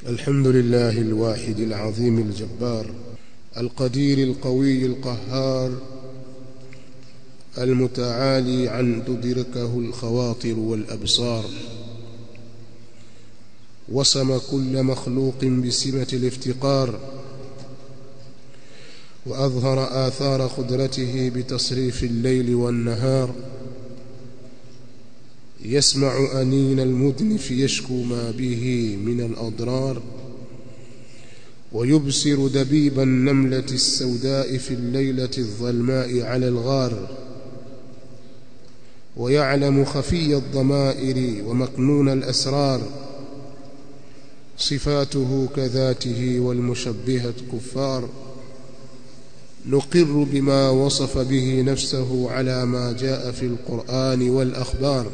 الحمد لله الواحد العظيم الجبار القدير القوي القهار المتعالي عن تدركه الخواطر والأبصار وسم كل مخلوق بسمة الافتقار وأظهر آثار قدرته بتصريف الليل والنهار يسمع أنين المذنف يشكو ما به من الأضرار ويبصر دبيب النملة السوداء في الليلة الظلماء على الغار ويعلم خفي الضمائر ومكنون الأسرار صفاته كذاته والمشبهة كفار نقر بما وصف به نفسه على ما جاء في القرآن والأخبار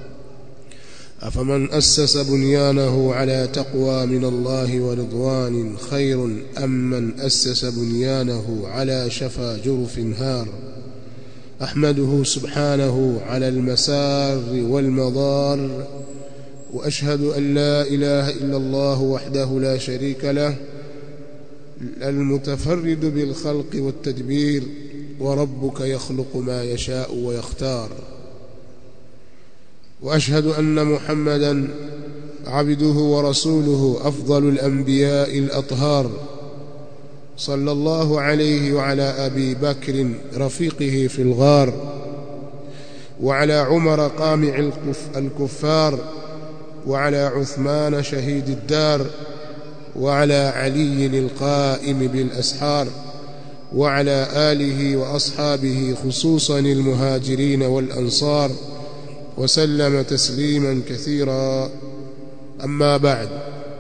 أفمن أسس بنيانه على تقوى من الله ورضوان خير أم من أسس بنيانه على شفا جرف هار أحمده سبحانه على المسار والمضار وأشهد أن لا إله إلا الله وحده لا شريك له المتفرد بالخلق والتدبير وربك يخلق ما يشاء ويختار وأشهد أن محمدا عبده ورسوله أفضل الأنبياء الأطهار صلى الله عليه وعلى أبي بكر رفيقه في الغار وعلى عمر قامع الكفار وعلى عثمان شهيد الدار وعلى علي القائم بالأسحار وعلى آله وأصحابه خصوصا المهاجرين والأنصار وسلم تسليما كثيرا أما بعد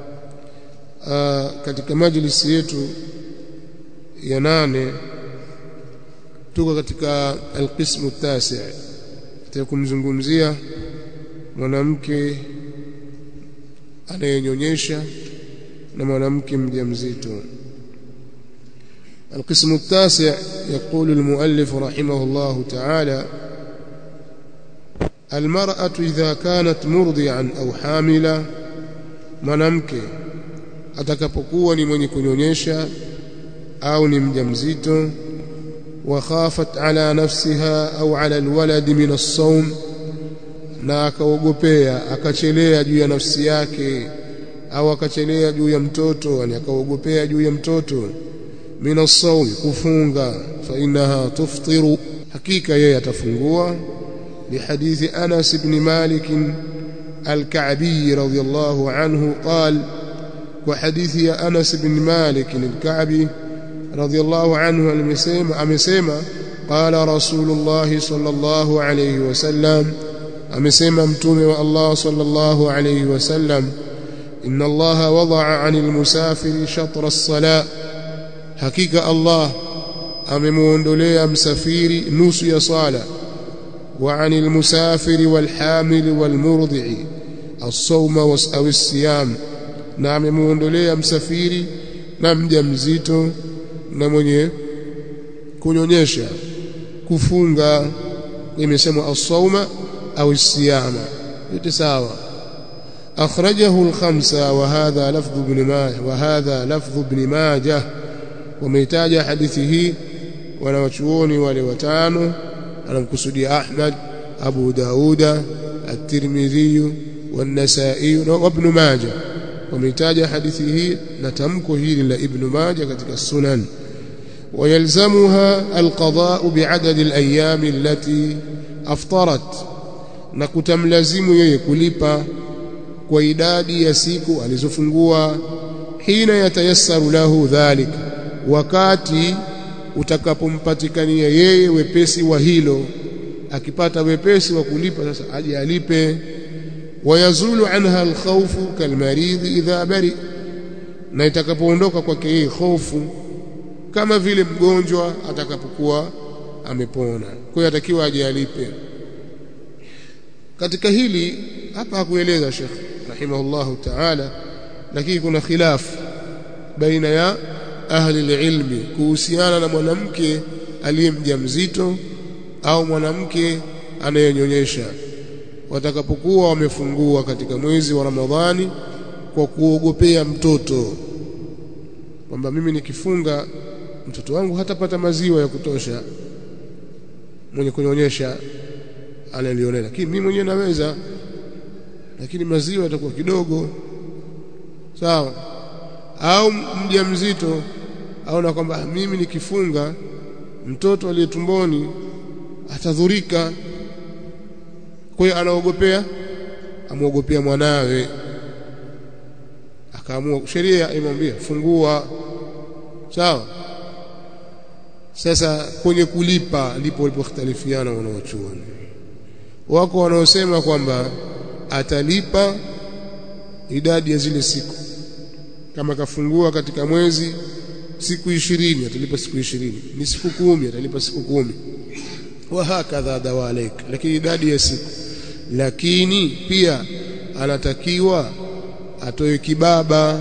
katika majlisi yetu ya 8 tuko katika alqismu التاسع tutakumzungumzia mwanamke anayenyonyesha na mwanamke mjamzito. القسم التاسع يقول المؤلف رحمه الله تعالى المرأة إذا كانت مرضعا أو حاملا mwanamke atakapokuwa ni mwenye kunyonyesha au ni mjamzito wa khafat ala nafsiha au ala alwalad min as-sawm na akaogopea akachelea juu ya nafsi yake au akachelea juu ya mtoto yani akaogopea juu ya mtoto min as-sawm kufunga fa innaha tuftiru hakika yeye atafungua لحديث أنس بن مالك الكعبي رضي الله عنه قال وحديث أنس بن مالك الكعبي رضي الله عنه أمسيما قال رسول الله صلى الله عليه وسلم أمسيما متومي والله صلى الله عليه وسلم إن الله وضع عن المسافر شطر الصلاة حقيقة الله أمموندولي مسافيري نوسي صلاة وعن المسافر والحامل والمرضع الصوم أو الصيام نعم muondolea msafiri na mjamzito na mwenye kunyonyesha kufunga imesema as-sawma au as-siyama yote sawa akhrajahu al-khamsa wa hadha lafdh ibn majah wameitaja hadithi hii wanawachuoni wale watano anamkusudia Ahmad Abu Dauda At-Tirmidhi والنسائي وابن ماجه ومتاجه hadithi hii na tamko hili la Ibn Majah katika sunan ويلزمها القضاء بعدد الايام التي افطرت na kutamlazimu yeye kulipa kwa idadi ya siku alizofungua hina yatayassaru lahu dhalik wakati utakapompatikania yeye wepesi wa hilo akipata wepesi wa kulipa sasa aje alipe wayazulu anha alkhawfu kalmarid idha bari na itakapoondoka kwake yeye hofu kama vile mgonjwa atakapokuwa amepona kwa hiyo atakiwa aje alipe katika hili hapa hakueleza Sheikh rahimahullahu ta'ala lakini kuna khilaf baina ya ahli ilmi kuhusiana na mwanamke aliyemjamzito au mwanamke anayenyonyesha watakapokuwa wamefungua katika mwezi wa Ramadhani kwa kuogopea mtoto, kwamba mimi nikifunga mtoto wangu hatapata maziwa ya kutosha, mwenye kunyonyesha analionea, lakini mimi mwenyewe naweza, lakini maziwa yatakuwa kidogo. Sawa? Au mjamzito aona kwamba mimi nikifunga mtoto aliye tumboni atadhurika, kwa hiyo anaogopea, amuogopea mwanawe, akaamua, sheria imwambia fungua. Sawa? Sasa kwenye kulipa ndipo walipokhtalifiana wanaochuoni. Wako wanaosema kwamba atalipa idadi ya zile siku, kama kafungua katika mwezi siku 20 atalipa siku 20, ni siku 10 atalipa siku 10, wa hakadha dawalaik, lakini idadi ya siku. Lakini pia anatakiwa atoe kibaba.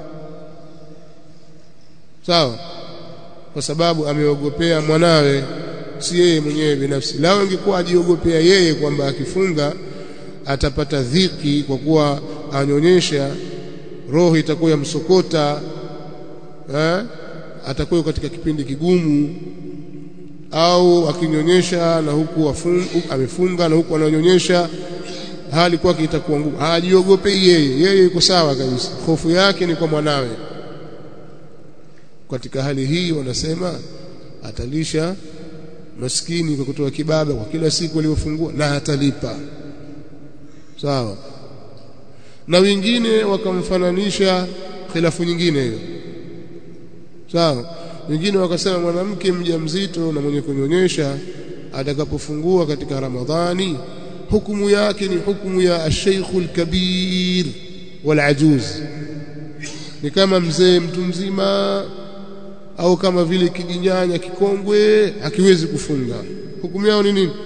Sawa? Kwa sababu ameogopea mwanawe, si yeye mwenyewe binafsi. Lao ingekuwa ajiogopea yeye kwamba akifunga atapata dhiki kwa kuwa anyonyesha, roho itakuwa yamsokota, atakuwa katika kipindi kigumu, au akinyonyesha na huku amefunga na huku ananyonyesha, hali kwake itakuwa ngumu. Hajiogopei yeye yuko sawa kabisa, hofu yake ni kwa mwanawe. Katika hali hii wanasema atalisha maskini kwa kutoa kibaba kwa kila siku aliyofungua na atalipa. Sawa? Na wengine wakamfananisha khilafu nyingine hiyo. Sawa? Wengine wakasema mwanamke mjamzito na mwenye kunyonyesha atakapofungua katika Ramadhani, hukumu yake ni hukumu ya ash-shaykhul kabir wal ajuz, ni kama mzee mtu mzima, au kama vile kijinyanya kikongwe hakiwezi kufunga. Hukumu yao ni nini?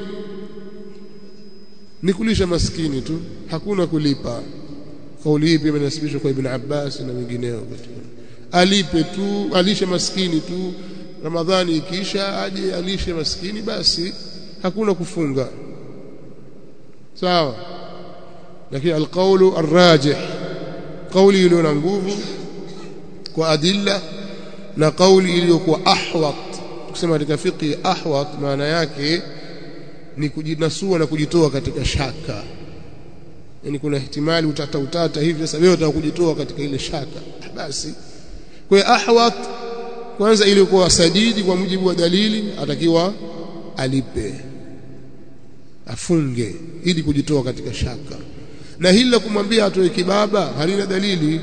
Ni kulisha maskini tu, hakuna kulipa. Kauli hii pia inasibishwa kwa Ibn Abbas na wengineo. Alipe tu, alishe maskini tu, Ramadhani ikiisha aje alishe maskini basi, hakuna kufunga. Sawa? Lakini alqawlu arrajih, kauli iliyo na nguvu kwa adilla, na kauli iliyokuwa ahwat. Kusema katika fiqh ahwat maana yake ni kujinasua na kujitoa katika shaka. Yani kuna ihtimali utata hivi, sasa wewe utakujitoa katika ile shaka basi. Kwa hiyo ahwat kwanza ilikuwa sadidi kwa mujibu wa dalili, atakiwa alipe, afunge ili kujitoa katika shaka. Na hili la kumwambia atoe kibaba halina dalili.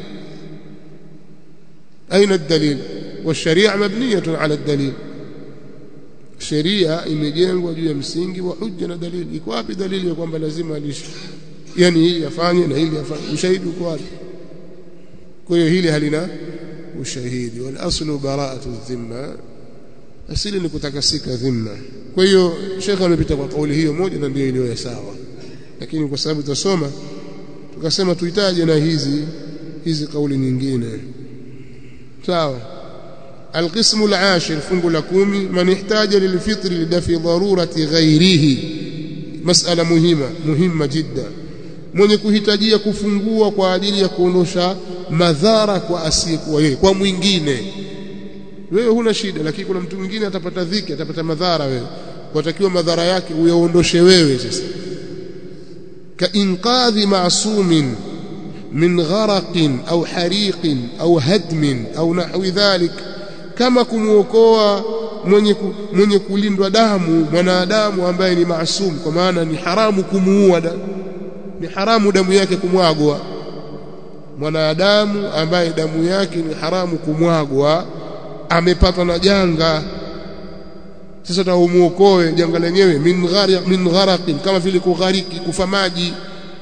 Aina dalil? والشريعه مبنيه على الدليل. sheria imejengwa juu ya msingi wa hujja na dalili. Iko wapi dalili ya kwamba lazima alishe, yani hili afanye na hili afanye? Ushahidi uko wapi? Kwa hiyo hili halina ushahidi. Wal aslu bara'atu dhimma, asili ni kutakasika dhimma. Kwa hiyo Sheikh amepita kwa kauli hiyo moja na ndio iliyo sawa, lakini kwa sababu tutasoma tukasema tuhitaji na hizi kauli nyingine. Sawa? القسم العاشر fungu la 10 man ihtaja lilfitri lidafi darurati ghairihi. Masala muhima jidda. Mwenye kuhitajia kufungua kwa ajili ya kuondosha madhara kwa asiyekuwa yeye, kwa mwingine. Wewe huna shida, lakini kuna mtu mwingine atapata dhiki, atapata madhara, wewe watakiwa madhara yake uyaondoshe wewe. Sasa ka inqadhi ma'sumin min gharaqin au hariqin au hadmin au nahwi dhalik, kama kumuokoa mwenye kulindwa damu, mwanadamu ambaye ni maasum, kwa maana ni haramu kumuua, ni haramu damu yake kumwagwa. Mwanadamu ambaye damu yake ni haramu kumwagwa amepatwa na janga, sasa taumuokoe janga lenyewe. Min gharaqin, kama vile kughariki, kufa maji.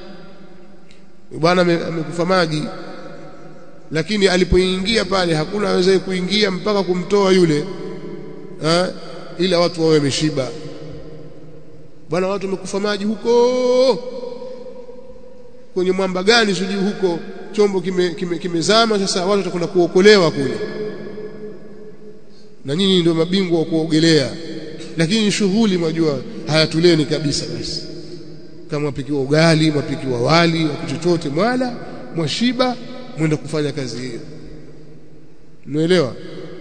Bwana amekufa maji, lakini alipoingia pale hakuna aweze kuingia mpaka kumtoa yule, ila watu wawe wameshiba. Bwana, watu wamekufa maji huko kwenye mwamba gani sijui huko, chombo kimezama, sasa watu watakwenda kuokolewa kule, na nyinyi ndio mabingwa wa kuogelea, lakini shughuli mwajua hayatuleni kabisa. Basi kama mwapikiwa ugali, mwapikiwa wali, chochote mwala, mwashiba, mwenda kufanya kazi hiyo. Unaelewa?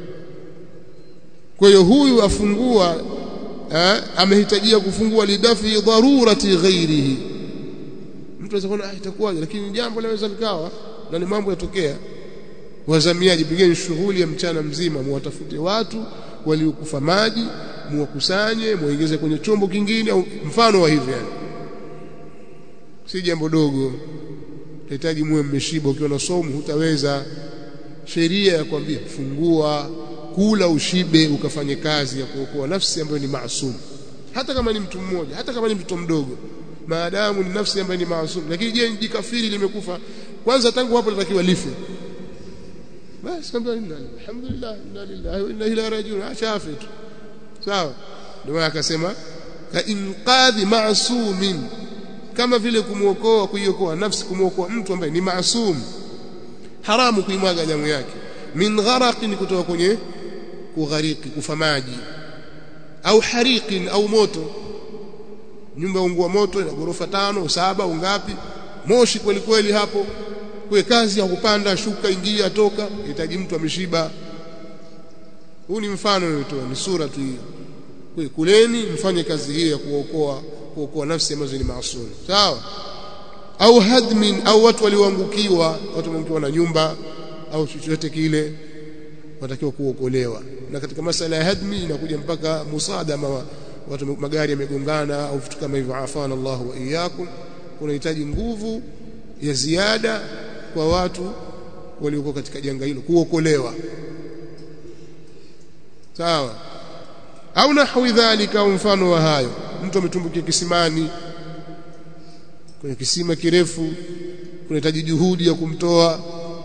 Kwa hiyo huyu afungua amehitajia kufungua lidafi dharurati ghairihi. Mtu anaweza kuona itakuwaje, lakini jambo laweza likawa na ni mambo yatokea. Wazamiaji, pigeni shughuli ya mchana mzima, muwatafute watu waliokufa maji, muwakusanye, muongeze kwenye chombo kingine au mfano wa hivyo. Yani si jambo dogo, unahitaji muwe mmeshiba. Ukiwa na somo hutaweza. Sheria ya kwambia fungua, kula ushibe, ukafanye kazi ya kuokoa nafsi ambayo ni maasum, hata kama ni mtu mmoja, hata kama ni mtoto mdogo, maadamu ni nafsi ambayo ni maasum. Lakini je, ni kafiri limekufa, kwanza tangu hapo litakiwa life. Basi alhamdulillah, inna lillahi wa inna ilaihi rajiun, achafe tu. Sawa? Ndio akasema ka inqadhi ma'sumin, kama vile kumuokoa, kuiokoa nafsi, kumuokoa mtu ambaye ni maasum, haramu kuimwaga damu yake. Min gharaqin, kutoka kwenye kughariki, kufa maji, au hariqin, au moto. Nyumba ungua moto, ina ghorofa 5 7 au ngapi, moshi kweli kweli hapo. Kwa kazi ya kupanda shuka, ingia toka, inahitaji mtu ameshiba. Huu ni mfano nilitoa, ni sura tu hiyo. Kwa kuleni mfanye kazi hii ya kuokoa nafsi ambazo ni maasum. Sawa? Au hadmin, au watu walioangukiwa, watu wameangukiwa na nyumba au chochote kile, watakiwa kuokolewa. Na katika masala ya hadmi inakuja mpaka musadama, watu magari yamegongana au vitu kama hivyo, afana Allah wa iyyakum. Kunahitaji nguvu ya ziada kwa watu waliokuwa katika janga hilo kuokolewa. Sawa? Au nahwi dhalika, mfano wa hayo. Mtu ametumbukia kisimani, kwenye kisima kirefu, kunahitaji juhudi ya kumtoa,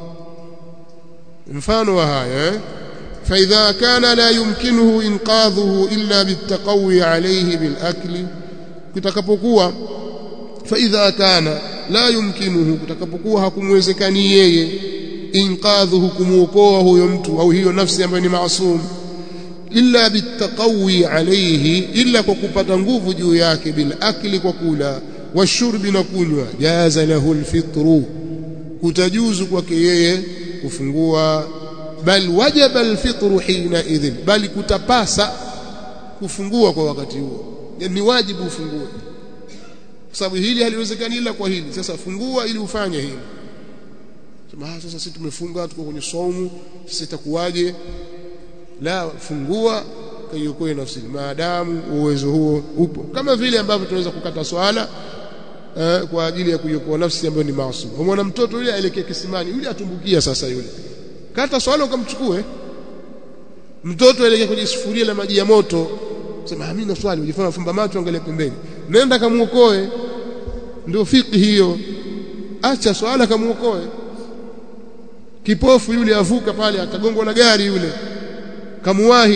mfano wa hayo. Fa idha kana la yumkinuhu inqadhuhu illa bitaqawi alayhi bilakli, kutakapokuwa fa idha kana la yumkinuhu, kutakapokuwa hakumwezekani yeye inqadhuhu, kumuokoa huyo mtu au hiyo nafsi ambayo ni maasum, illa bitaqawi alayhi, illa kwa kupata nguvu juu yake, bilakli, kwa kula, washurbi, na kunywa, jaza lahu alfitru, kutajuzu kwake yeye kufungua. Bal wajaba alfitru hina idhin, bali kutapasa kufungua kwa wakati huo. Yani ni wajibu ufungue, kwa sababu hili haliwezekani ila kwa hili. Sasa fungua ili ufanye hili. Sema sasa sisi tumefunga, tuko kwenye saumu, sasa itakuwaje? La, fungua kaiokoe nafsi, maadamu uwezo huo upo. Kama vile ambavyo tunaweza kukata swala kwa ajili ya kuiokoa nafsi ambayo ni maasum. Umeona mtoto yule aelekea kisimani, yule atumbukia, sasa yule kata swala ukamchukue. Mtoto aelekea kwenye sufuria la maji ya moto, sema mimi na swali, ujifanya fumba macho, angalia pembeni, nenda kamuokoe. Ndio fiqh hiyo. Acha swala kamuokoe. Kipofu yule avuka pale, atagongwa na gari yule, kamuwahi.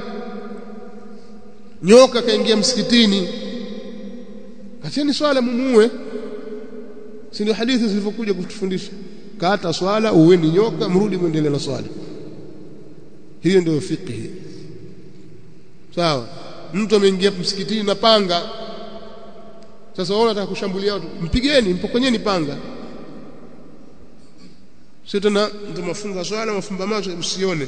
Nyoka kaingia msikitini, acheni swala mumuue. Si ndio hadithi zilivyokuja kutufundisha? Kata swala, uweni nyoka, mrudi muendelee na swala. Hiyo ndio fiqh. Sawa? Mtu ameingia msikitini na panga, sasa wao wanataka kushambulia watu, mpigeni, mpokonyeni panga. Sio tena mtu mafunga swala, mafumba macho msione.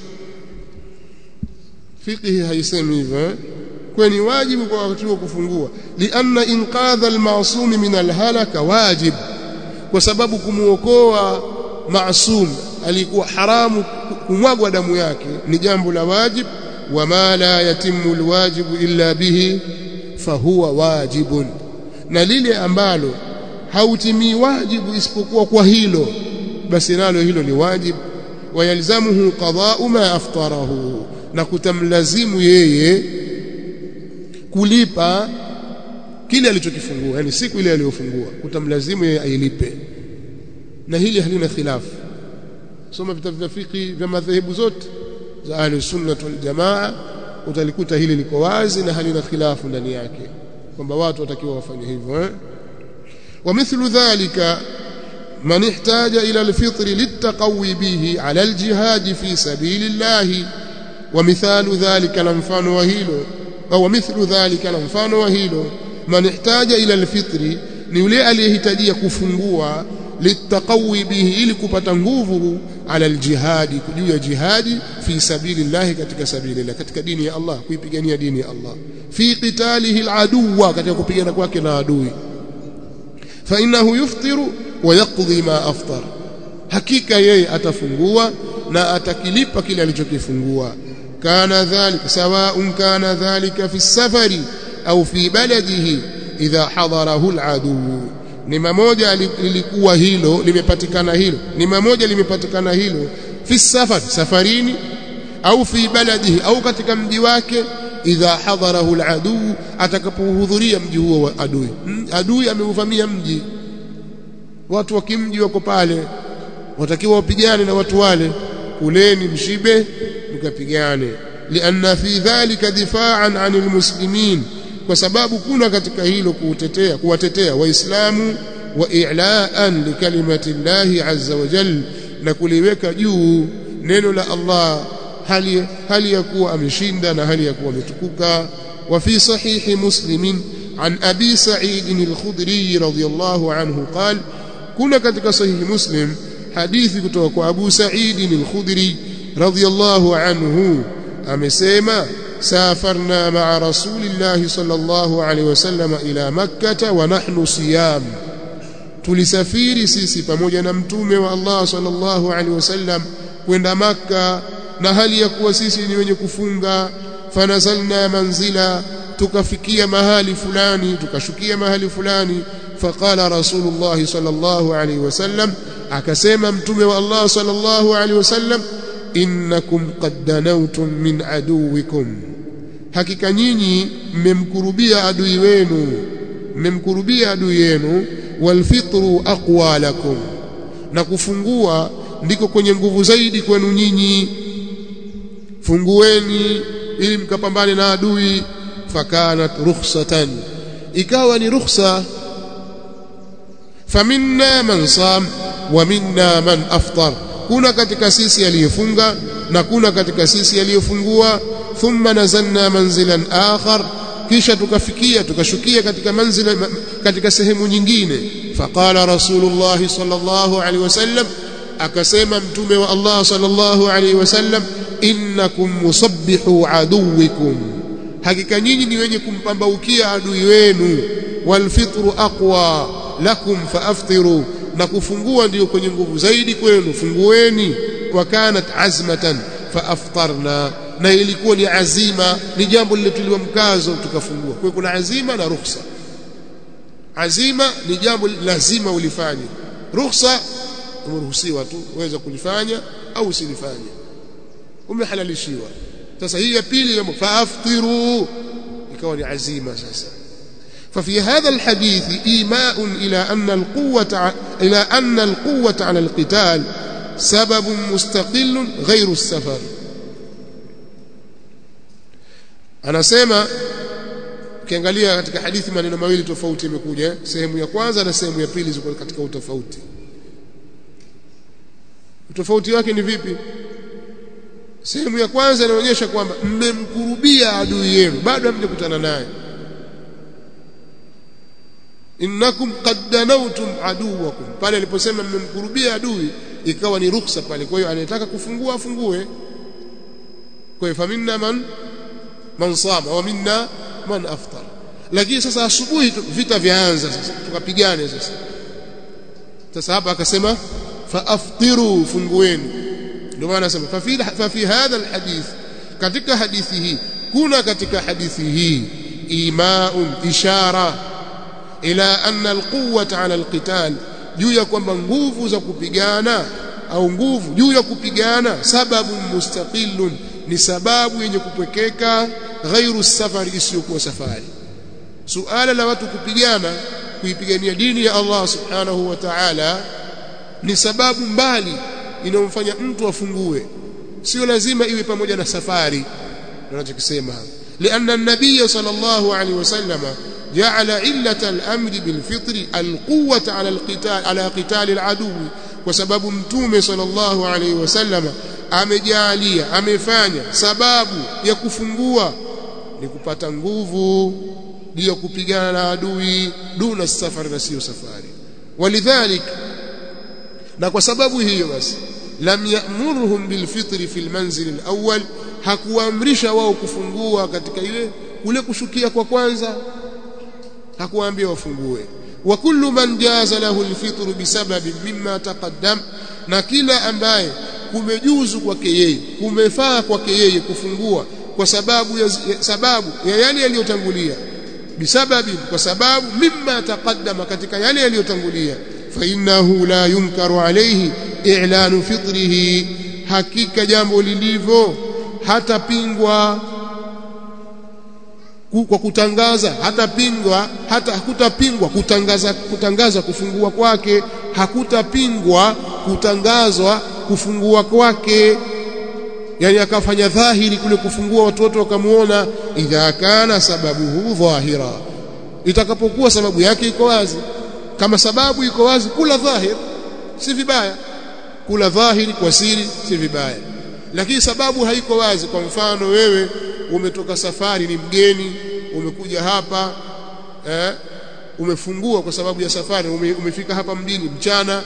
Fiqh haisemi hivyo. Kwa ni wajibu kwa wakati huo kufungua, lianna inqadha almasum min alhalaka wajib, kwa sababu kumuokoa maasum alikuwa haramu kumwagwa damu yake ni jambo la wajib. Wama la yatimu alwajibu illa bihi fahuwa wajibun, na lile ambalo hautimii wajibu isipokuwa kwa hilo, basi nalo hilo ni wajib. Wayalzamuhu qada'u ma aftarahu, na kutamlazimu yeye kulipa kile alichokifungua, yani siku ile aliyofungua kutamlazimu yeye ailipe. Na hili halina khilafu. Soma vitabu vya fiqh vya madhehebu zote za Ahlus-Sunnah wal Jamaa, utalikuta hili liko wazi na halina khilafu ndani yake, kwamba watu watakiwa wafanye hivyo. Wa mithlu dhalika man ihtaja ila al-fitr litaqawi bihi ala al-jihad fi sabilillah. Wa mithalu dhalika, na mfano wa hilo, au mithlu dhalika, na mfano wa hilo, man ihtaja ila al-fitr, ni yule aliyehitajia kufungua litaqawi bihi ili kupata nguvu ala aljihadi juu ya jihadi fi sabilillah katika sabilillah katika dini ya Allah kuipigania dini ya Allah fi qitalihi aladuwa katika kupigana kwake na adui fa innahu yuftiru wa yaqdi ma aftar hakika yeye atafungua na atakilipa kile alichokifungua kana dhalika sawa'un kana dhalika fi safari au fi baladihi idha hadarahu aladu ni mamoja lilikuwa hilo limepatikana hilo ni mamoja limepatikana hilo fi safar safarini au fi baladihi au katika mji wake idha hadarahu aladu atakapohudhuria mji huo wa adui adui ameuvamia mji watu wa kimji wako pale watakiwa wapigane na watu wale kuleni mshibe mkapigane lianna fi dhalika difa'an 'anil muslimin kwa sababu kuna katika hilo kuwatetea waislamu wa i'la'an li kalimati llahi azza wa jalla na kuliweka juu neno la Allah hali ya kuwa ameshinda na hali ya kuwa ametukuka wa fi sahihi muslimin an abi sa'id al-khudri radiyallahu anhu qala kuna katika sahihi muslim hadithi kutoka kwa Abu Sa'id al-Khudri radiyallahu anhu amesema safarna ma'a rasulillahi sallallahu alayhi wasallam ila makkah wa nahnu siyam tulisafiri sisi pamoja na mtume wa Allah sallallahu alayhi wasallam kwenda Makka na hali ya kuwa sisi ni wenye kufunga fanazalna manzila tukafikia mahali fulani tukashukia mahali fulani faqala rasulullah sallallahu alayhi wasallam akasema mtume wa Allah sallallahu alayhi wasallam innakum qad danawtum min aduwikum hakika nyinyi mmemkurubia adui yenu walfitru aqwa lakum na kufungua ndiko kwenye nguvu zaidi kwenu nyinyi fungueni ili mkapambane na adui fakanat rukhsatan ikawa ni rukhsa faminna man sam wa minna man aftar kuna katika sisi aliyefunga na kuna katika sisi aliyefungua thumma nazalna manzilan akhar kisha tukashukia katika manzila katika sehemu nyingine faqala rasulullah sallallahu alaihi wasallam akasema mtume wa Allah sallallahu alaihi wasallam innakum musabbihu aduwikum hakika nyinyi ni wenye kumpambaukia adui wenu walfitru aqwa lakum faaftiru na kufungua ndio kwenye nguvu zaidi kwenu fungueni wa kanat azmatan faaftarna na ilikuwa ni azima ni jambo lilotiliwa mkazo tukafungua kwa kuna azima na ruhusa azima ni jambo lazima ulifanye ruhusa umeruhusiwa tu uweza kulifanya au usilifanye umehalalishiwa sasa hii ya pili faaftiru ikawa ni azima sasa ففي هذا الحديث إيماء إلى أن القوة على القتال سبب مستقل غير السفر أنا سيما ukiangalia katika hadithi maneno mawili tofauti yamekuja sehemu ya kwanza na sehemu ya pili ziko katika utofauti utofauti wake ni vipi sehemu ya kwanza inaonyesha kwamba mmemkurubia adui yenu bado hamjakutana naye innakum qad danawtum aduwakum pale aliposema mmemkurubia adui ikawa ni ruhusa pale kwa hiyo anataka kufungua afungue kwa hiyo faminna man sama wa minna man aftar lakini sasa asubuhi vita vyaanza sasa tukapigane sasa hapa akasema faaftiru fungueni ndio maana anasema fa fi hadha alhadith katika hadithi hii kuna katika hadithi hii imaun ishara ila anna alquwwata ala alqital juu ya kwamba nguvu za kupigana au nguvu juu ya kupigana sababu mustaqillun ni sababu yenye kupwekeka ghairu safari isiyokuwa safari suala la watu kupigana kuipigania dini ya Allah subhanahu wa ta'ala ni sababu mbali inayomfanya mtu afungue sio lazima iwe pamoja na safari tunachokisema hapa لأن النبي صلى الله عليه وسلم جعل علة الأمر بالفطر القوة على قتال العدو وسبب متومه صلى الله عليه وسلم amejalia amefanya sababu ya kufungua ni kupata nguvu ndio kupigana na adui duna safari na sio safari walidhalik na kwa sababu hiyo basi lam ya'murhum bilfitri fil manzil alawwal, hakuamrisha wao kufungua katika kule kushukia kwa kwanza, hakuambia wafungue. Wa kullu man jaza lahu alfitru bisababi mimma taqaddam, na kila ambaye kumejuzu kwake yeye, kumefaa kwake yeye kufungua kwa sababu ya yale yaliyotangulia, bisababi, kwa sababu mimma taqaddama, katika yale yaliyotangulia, fa innahu la yunkaru alayhi i'lanu fitrihi, hakika jambo lilivyo hatapingwa kwa kutangaza, hakutapingwa kutangaza kufungua kwake, hakutapingwa kutangazwa kufungua kwake, yani akafanya dhahiri kule kufungua, watu wakamuona. Idha kana sababuhu dhahira, itakapokuwa sababu yake iko wazi. Kama sababu iko wazi, kula dhahir si vibaya, kula dhahiri kwa siri si vibaya. Lakini sababu haiko wazi, kwa mfano wewe umetoka safari, ni mgeni, umekuja hapa umefungua kwa sababu ya safari, umefika hapa mjini mchana,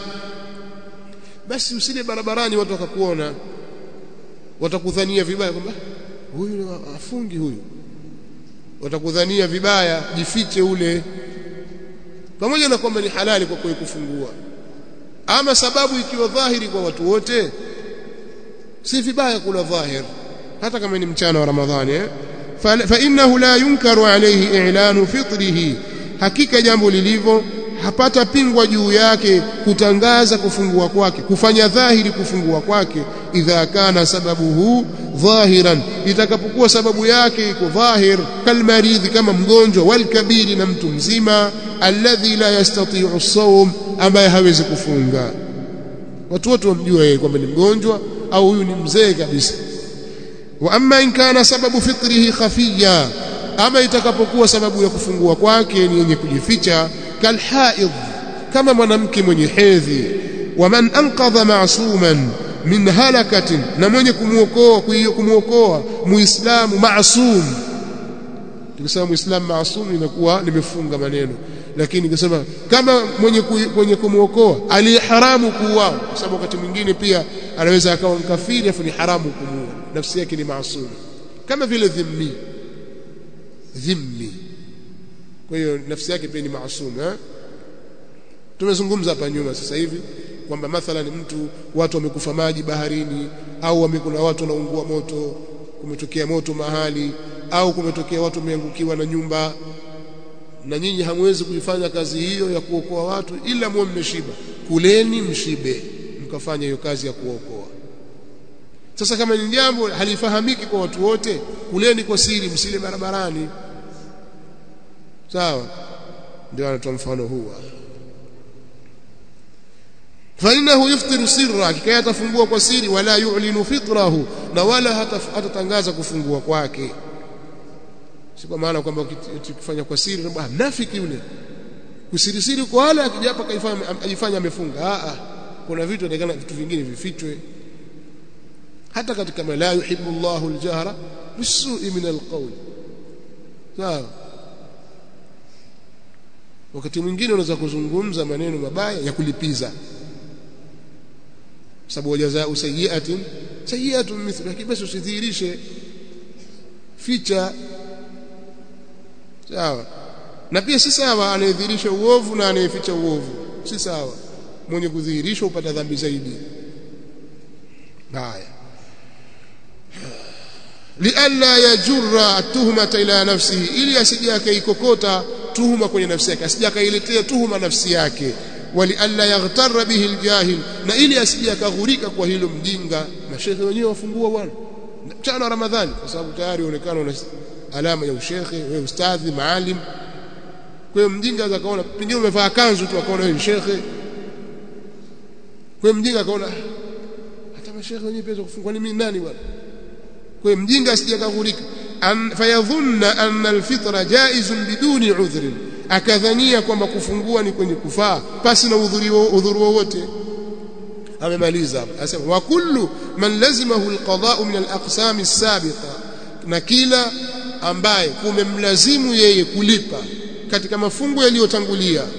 basi usile barabarani watu wakakuona, watakudhania vibaya kwamba huyu afungi, huyu watakudhania vibaya, jifiche ule, pamoja na kwamba ni halali kwa kufungua. Ama sababu ikiwa dhahiri kwa watu wote, si vibaya kula dhahir hata kama ni mchana wa Ramadhani. Fa innahu la yunkaru alayhi i'lanu fitrihi, hakika jambo lilivyo hapata pingwa juu yake kutangaza kufungua kwake, kufanya dhahiri kufungua kwake. Idha kana sababuhu dhahiran, itakapokuwa sababu yake iko dhahir, kalmaridhi, kama mgonjwa, walkabiri, na mtu mzima, alladhi la yastati'u as-sawm, ambaye hawezi kufunga. Watu wote wamjua yeye kwamba ni mgonjwa au huyu ni mzee kabisa. Wa amma in kana sababu fitrihi khafiya, ama itakapokuwa sababu ya kufungua kwake ni yenye kujificha, kalhaid, kama mwanamke mwenye hedhi. Wa man anqadha ma'suman min halakatin, na mwenye kumuokoa muislamu ma'sum. Tukisema muislamu ma'sum inakuwa nimefunga maneno, lakini nikisema kama mwenye kumuokoa aliharamu kuuawa, kwa sababu wakati mwingine pia anaweza akawa mkafiri afu ni haramu kumuua, nafsi yake ni maasum, kama vile dhimmi, kwa hiyo nafsi yake pia ni maasum. Tumezungumza hapa nyuma sasa hivi kwamba mathalan watu wamekufa maji baharini, au kuna watu wanaungua moto, kumetokea moto mahali, au kumetokea watu wameangukiwa na nyumba, na nyinyi hamwezi kuifanya kazi hiyo ya kuokoa watu ila muwe mmeshiba. Kuleni mshibe mkafanya hiyo kazi ya kuokoa. Sasa kama ni jambo halifahamiki kwa watu wote, kuleni kwa siri, msile barabarani. Sawa? Ndio anatoa mfano huu. Fa innahu yuftiru sirra, kikaya atafungua kwa siri, wala yu'linu fitrahu, na wala hatatangaza kufungua kwake. Si kwa maana kwamba ukifanya kwa siri kwamba mnafiki yule, kusirisiri kwa wala akijapa ajifanya amefunga. Kuna vitu inatakana vitu vingine vifichwe, hata katika la yuhibbu Allahu al-jahra bis-su'i min al-qawl. Sawa? Wakati mwingine unaweza kuzungumza maneno mabaya ya kulipiza, sababu wajazaa sayyi'atun mithluha, basi usidhihirishe, ficha. Sawa? Na pia si sawa anayedhihirisha uovu na anayeficha uovu, si sawa. Mwenye kudhihirisha upata dhambi zaidi. Haya, lialla yajurra tuhmata ila nafsihi, ili asije akaikokota tuhuma kwenye nafsi yake, asije akailetea tuhuma nafsi yake. Wali alla yaghtarra bihi aljahil, na ili asije akaghurika kwa hilo mjinga. Mashehe wenyewe wafungua bwana mchana wa Ramadhani, kwa sababu tayari uonekana una alama ya ushekhe, wewe ustadhi, maalim. Kwa hiyo mjinga akaona, pengine umevaa kanzu tu akaona wewe shekhe. Kwa hiyo mjinga akaona hata mashehe wenyewe pesa kufungwa, ni mimi nani bwana? Kwa hiyo mjinga asije akaghurika, fayadhunna anna alfitra jaizun biduni udhrin, akadhania kwamba kufungua ni kwenye kufaa pasi na udhuru wowote. Amemaliza asema wa kullu man lazimahu alqada'u min alaqsam as-sabiqa, na kila ambaye kumemlazimu yeye kulipa katika mafungu yaliyotangulia,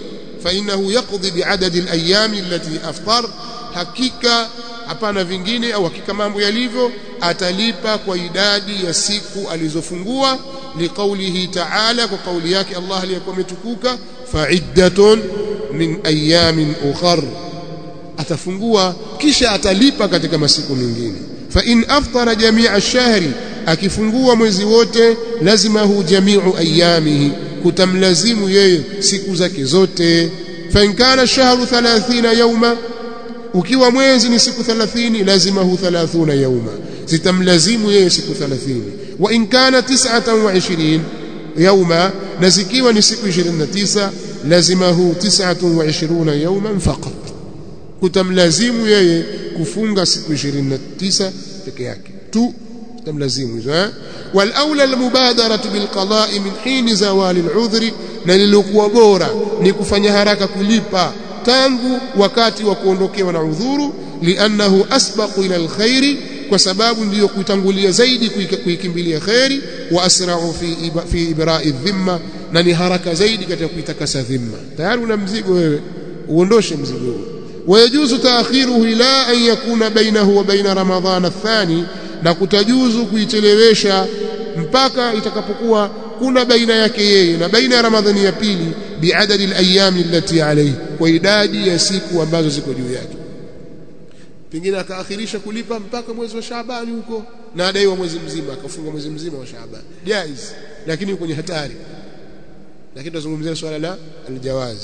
fa innahu yaqdi bi'adadi al-ayyam allati aftar, hakika hapana vingine au hakika mambo yalivyo, atalipa kwa idadi ya siku alizofungua, liqaulihi ta'ala, kwa kauli yake Allah aliyekuwa ametukuka, fa'iddatun min ayamin ukhar, atafungua kisha atalipa katika masiku mengine. Fa in aftara jami'a ash-shahri, akifungua mwezi wote, lazimahu jami'u ayamihi, kutamlazimu yeye siku zake zote. Fa in kana ash-shahru 30 yawma, ukiwa mwezi ni siku 30, lazimahu 30 yawma, zitamlazimu yeye siku 30. Wa in kana 29 yawma, na zikiwa ni siku 29, lazimahu 29 yawman faqat, kutamlazimu yeye kufunga siku 29 peke yake tu, tamlazimu hizo. Wal aula al mubadaratu bil qada'i min hin zawali al udhri, na lilokuwa bora ni kufanya haraka kulipa tangu wakati wa kuondokewa na udhuru, liannahu asbaqu ila al khairi, kwa sababu ndiyo kutangulia zaidi kuikimbilia khairi, wa asra'u fi ibra'i dhimma, na ni haraka zaidi katika kuitakasa dhimma. Tayari una mzigo wewe, uondoshe mzigo huo. Wayajuzu taakhiruhu ila an yakuna bainahu wa baina ramadhana athani, na kutajuzu kuichelewesha mpaka itakapokuwa kuna baina yake yeye na baina ya Ramadhani ya pili, biadadi al-ayyam allati alayhi, kwa idadi ya siku ambazo ziko juu yake. Pengine akaakhirisha kulipa mpaka mwezi wa Shaaban huko, na adaiwa mwezi mzima, akafunga mwezi mzima wa Shaaban, jaiz, lakini kwenye hatari. Lakini tunazungumzia swala la al-jawaz.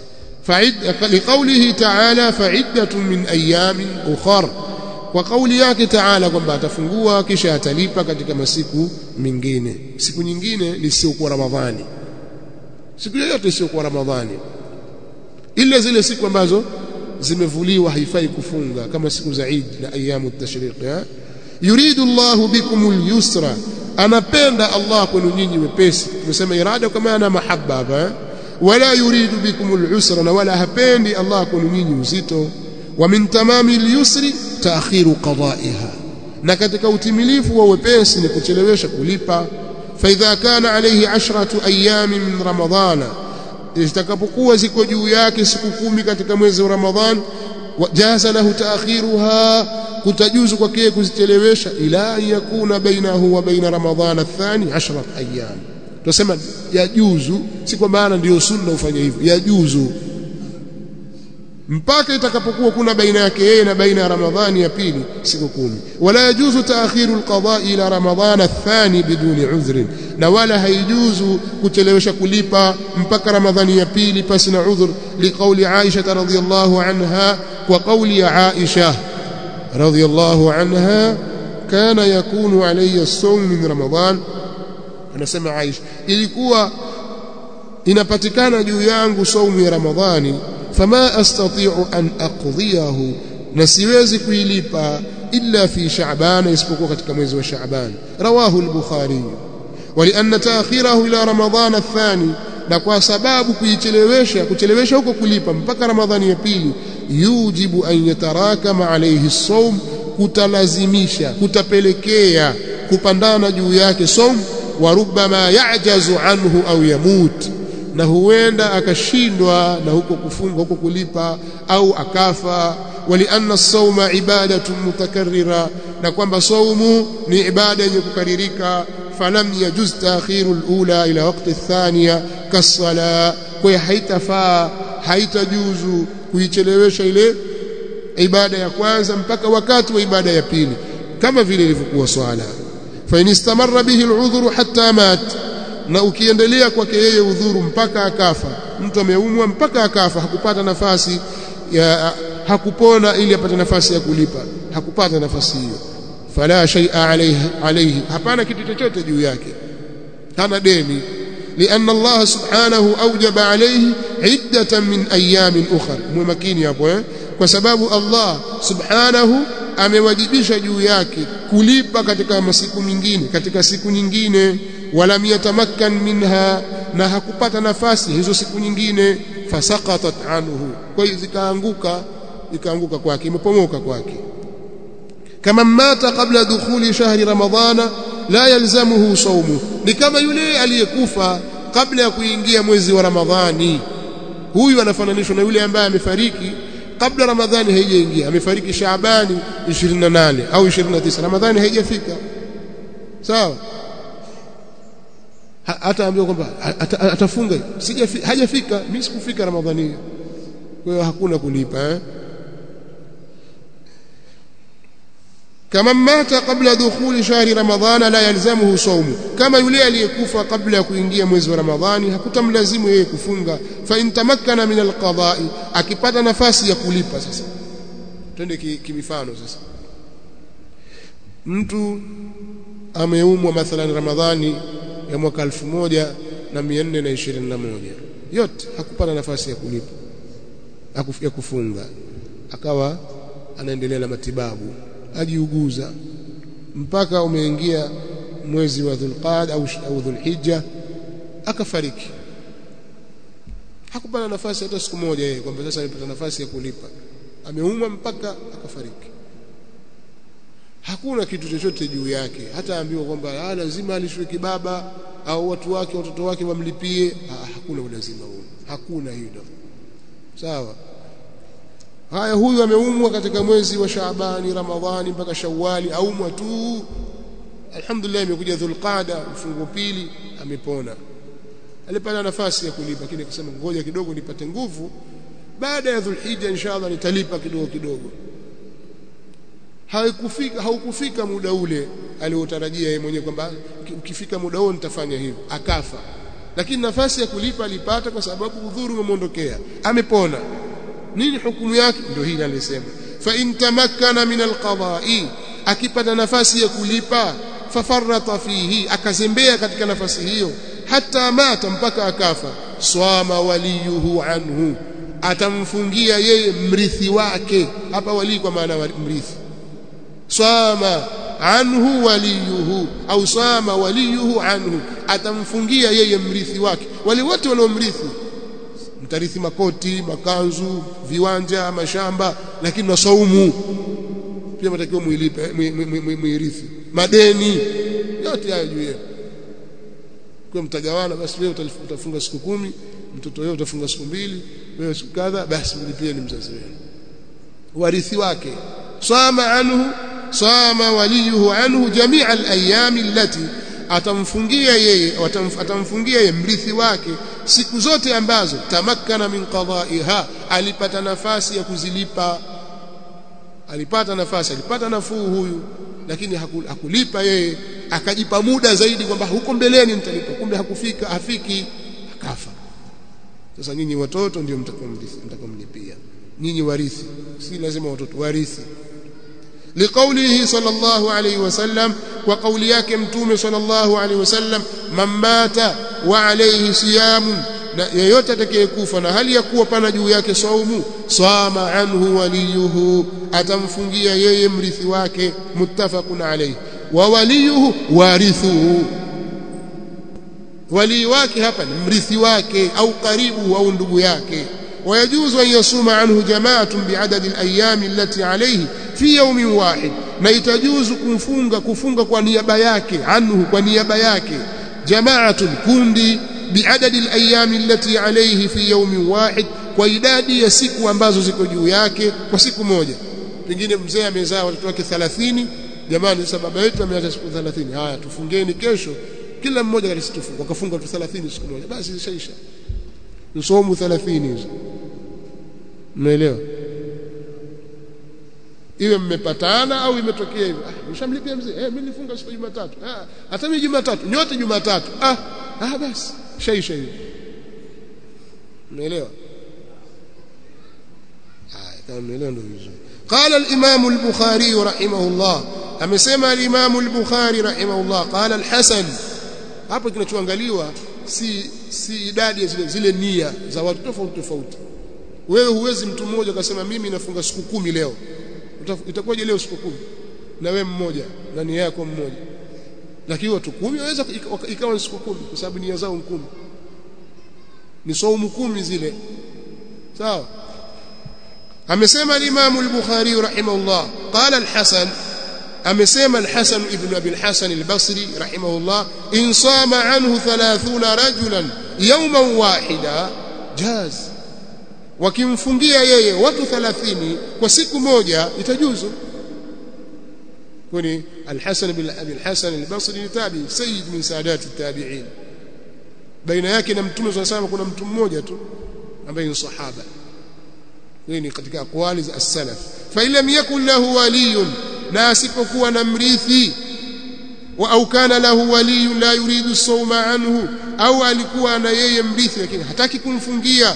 لقوله تعالى فعدة من أيام أخر, kwa kauli yake Taala kwamba atafungua kisha atalipa katika masiku mengine, siku nyingine lisiokuwa Ramadhani, siku yoyote isiyokuwa Ramadhani, ila zile siku ambazo zimevuliwa haifai kufunga, kama siku za Eid na ayamu tashriq. Yuridu Allahu bikumul yusra, anapenda Allah kwenu nyinyi wepesi. Tumesema irada kama ana mahabba hapa, wala yuridu bikumul usra, na wala hapendi Allah kwenu nyinyi uzito. Wa min tamami al-yusri ta'khiru qada'iha, na katika utimilifu wa wepesi ni kuchelewesha kulipa. Fa idha kana alayhi 10 ayami min ramadhana, itakapokuwa ziko juu yake siku 10 katika mwezi wa Ramadhan, jaza lahu ta'khiruha, kutajuzu kwake kuzichelewesha, ila yakuna bainahu wa baina ramadhana athani 10 ayam. Tunasema yajuzu, si kwa maana ndio sunna ufanye hivyo, yajuzu mpaka itakapokuwa kuna baina yake yeye na baina ya Ramadhani ya pili siku 10. Wala yajuzu taakhiru alqada'i ila Ramadhan athani biduni udhrin, na wala haijuzu kuchelewesha kulipa mpaka Ramadhani ya pili pasi na udhur, liqauli Aisha radhiyallahu anha, kwa kauli ya Aisha radhiyallahu anha, kana yakunu alayya as-sawm min Ramadhan, anasema Aisha, ilikuwa inapatikana juu yangu saumu ya Ramadhani, fama astati'u an aqdiyahu, na siwezi kuilipa illa fi Sha'ban, isipokuwa katika mwezi wa Sha'ban. Rawahu al-Bukhari. Walianna ta'khirahu ila Ramadhan athani, na kwa sababu kuchelewesha huko kulipa mpaka Ramadhani ya pili, yujibu an yatarakama alayhi as-sawm, kutalazimisha, kutapelekea kupandana juu yake saum, wa rubbama ya'jazu anhu au yamut, na huenda akashindwa na huko kufunga huko kulipa au akafa. Walianna as-sawma ibadatun mutakarrira, na kwamba saumu ni ibada yenye kukaririka. Falam yajuz ta'khiru al-ula ila waqti ath-thaniya kas-sala, kwa haitafaa, haitajuzu kuichelewesha ile ibada ya kwanza mpaka wakati wa ibada ya pili, kama vile ilivyokuwa swala. Fa in istamarra bihi al-udhru hatta mat, na ukiendelea kwake yeye udhuru mpaka akafa, mtu ameumwa mpaka akafa, hakupata nafasi ya, hakupona ili apate nafasi ya kulipa, hakupata nafasi hiyo, fala shay'a alayhi, hapana kitu chochote juu yake, hana deni. لأن الله سبحانه أوجب عليه عدة من أيام أخرى. ممكن hapo kwa sababu Allah subhanahu amewajibisha juu yake kulipa katika masiku mengine, katika siku nyingine. Walam yatamakkan minha, na hakupata nafasi hizo siku nyingine. Fasaqatat anhu, kwa hiyo ikaanguka kwake, imepomoka kwake. Kama mata qabla dukhuli shahri ramadhana la yalzamuhu sawmu, ni kama yule aliyekufa kabla ya kuingia mwezi wa Ramadhani, huyu anafananishwa na yule ambaye amefariki kabla Ramadhani haijaingia, amefariki Shaabani 28 au 29, Ramadhani haijafika. Sawa, hata ambiwa kwamba atafunga, hajafika, mimi sikufika Ramadhani, kwa hiyo hakuna kulipa. Kama mata kabla dukhuli shahri ramadhana la yalzamuhu sawmu, kama yule aliyekufa kabla ya kuingia mwezi wa Ramadhani hakutamlazimu yeye kufunga. Fa in tamakkana min alqada'i, akipata nafasi ya kulipa. Sasa twende kimifano. Sasa mtu ameumwa mathalan Ramadhani ya mwaka 1421 yote hakupata nafasi ya kulipa, ya kufunga, akawa anaendelea na matibabu, ajiuguza mpaka umeingia mwezi wa Dhulqaada au Dhulhijja, akafariki. Hakupata nafasi hata siku moja yeye kwamba sasa amepata nafasi ya kulipa, ameumwa mpaka akafariki. Hakuna kitu chochote juu yake, hata ambiwa kwamba lazima alishwe kibaba au watu wake, watoto wake wamlipie. Hakuna ulazima huo, hakuna hilo. Sawa. Haya, huyu ameumwa katika mwezi wa Shaabani, Ramadhani mpaka Shawwali, aumwa tu, alhamdulillah, imekuja Dhulqaada mfungo pili, amepona. Alipata nafasi ya kulipa, lakini akasema ngoja kidogo nipate nguvu, baada ya Dhulhijja inshallah nitalipa kidogo kidogo. Haukufika muda ule aliotarajia yeye mwenyewe kwamba ukifika muda huo nitafanya hivyo, akafa. Lakini nafasi ya kulipa alipata kwa sababu udhuru umemondokea, amepona. Nini hukumu yake? Ndio hili alisema, fa in tamakkana min alqada'i, akipata nafasi ya kulipa, fafarrata fihi, akazembea katika nafasi hiyo, hata mata, mpaka akafa, swama waliyuhu anhu, atamfungia yeye mrithi wake. Hapa wali kwa maana mrithi. Swama anhu waliyuhu au swama waliyuhu anhu, atamfungia yeye mrithi wake. Wale wote waliomrithi, mtarithi makoti, makanzu, viwanja, mashamba, lakini na saumu pia mtakiwa muilipe, muirithi madeni yote hayo juu yenu. Kwa mtagawana, basi wewe utafunga siku 10, mtoto wewe utafunga siku 2, wewe siku kadha, basi mlipie ni mzazi wenu, warithi wake. Sama anhu, sama waliyuhu anhu jami'a al-ayyam allati, atamfungia yeye mrithi wake siku zote ambazo tamakkana min qada'iha, alipata nafasi ya kuzilipa. Alipata nafuu huyu, lakini hakulipa yeye, akajipa muda zaidi kwamba huko mbeleni nitalipa, kumbe hafiki, akafa. Sasa nyinyi watoto ndio mtakomlipia, nyinyi warithi, si lazima watoto warithi. لقوله صلى الله عليه وسلم, وقول yake mtume صلى الله عليه وسلم, man mata wa alayhi siyam, na yeyote atakayekufa na hali ya kuwa pana juu yake saumu, sama anhu waliyuhu, atamfungia yeye mrithi wake. Muttafaqun alayhi. Wa waliyuhu warithuhu, wali wake hapa ni mrithi wake au karibu au ndugu yake. ويجوز أن يصوم عنه جماعة بعدد الأيام التي عليه في يوم واحد, na itajuzu kufunga kwa niaba yake, anhu kwa niaba yake, jamaatun kundi, biadadi alayami allati alayhi fi yawmin wahid, kwa idadi ya siku ambazo ziko juu yake kwa siku moja. Pengine mzee amezaa watoto wake 30, jamani sasa baba yetu ameacha siku 30, haya tufungeni kesho, kila mmoja alisifunga, wakafunga tu 30 siku moja, basi ishaisha, nusomu 30 hizo. Umeelewa? Iwe mmepatana au imetokea hivyo, mshamlipia mzee, mimi nilifunga siku Jumatatu, hata mimi Jumatatu, nyote Jumatatu, basi shaisha hiyo. Umeelewa? Kama umeelewa ndio vizuri. قال الإمام البخاري رحمه الله, amesema الإمام البخاري رحمه الله, قال الحسن. Hapo kinachoangaliwa si idadi ya zile nia za watu tofauti. Wewe huwezi mtu mmoja akasema mimi nafunga siku 10 leo, itakuwaje leo siku 10 na wewe mmoja na nia yako mmoja? Lakini watu 10 waweza ikawa siku 10 kwa sababu nia zao 10, ni saumu 10 zile. Sawa. Amesema Imam al-Bukhari rahimahullah, qala al-Hasan, amesema al-Hasan ibn Abi al-Hasan al-Basri rahimahullah, in sama anhu 30 rajulan yawman wahida jaz, wakimfungia yeye watu 30 kwa siku moja itajuzu. kwani Al-Hasan bin Abi Al-Hasan Al-Basri ni tabi sayyid min saadati tabi'in, baina yake na Mtume sallallahu alayhi wasallam kuna mtu mmoja tu ambaye ni sahaba. Hii ni katika aqwali za as-salaf. Fa illam yakun lahu waliyun, na asipokuwa na mrithi, wa au kana lahu waliyun la yuridu as-sawma anhu, au alikuwa na yeye mrithi lakini hataki kumfungia,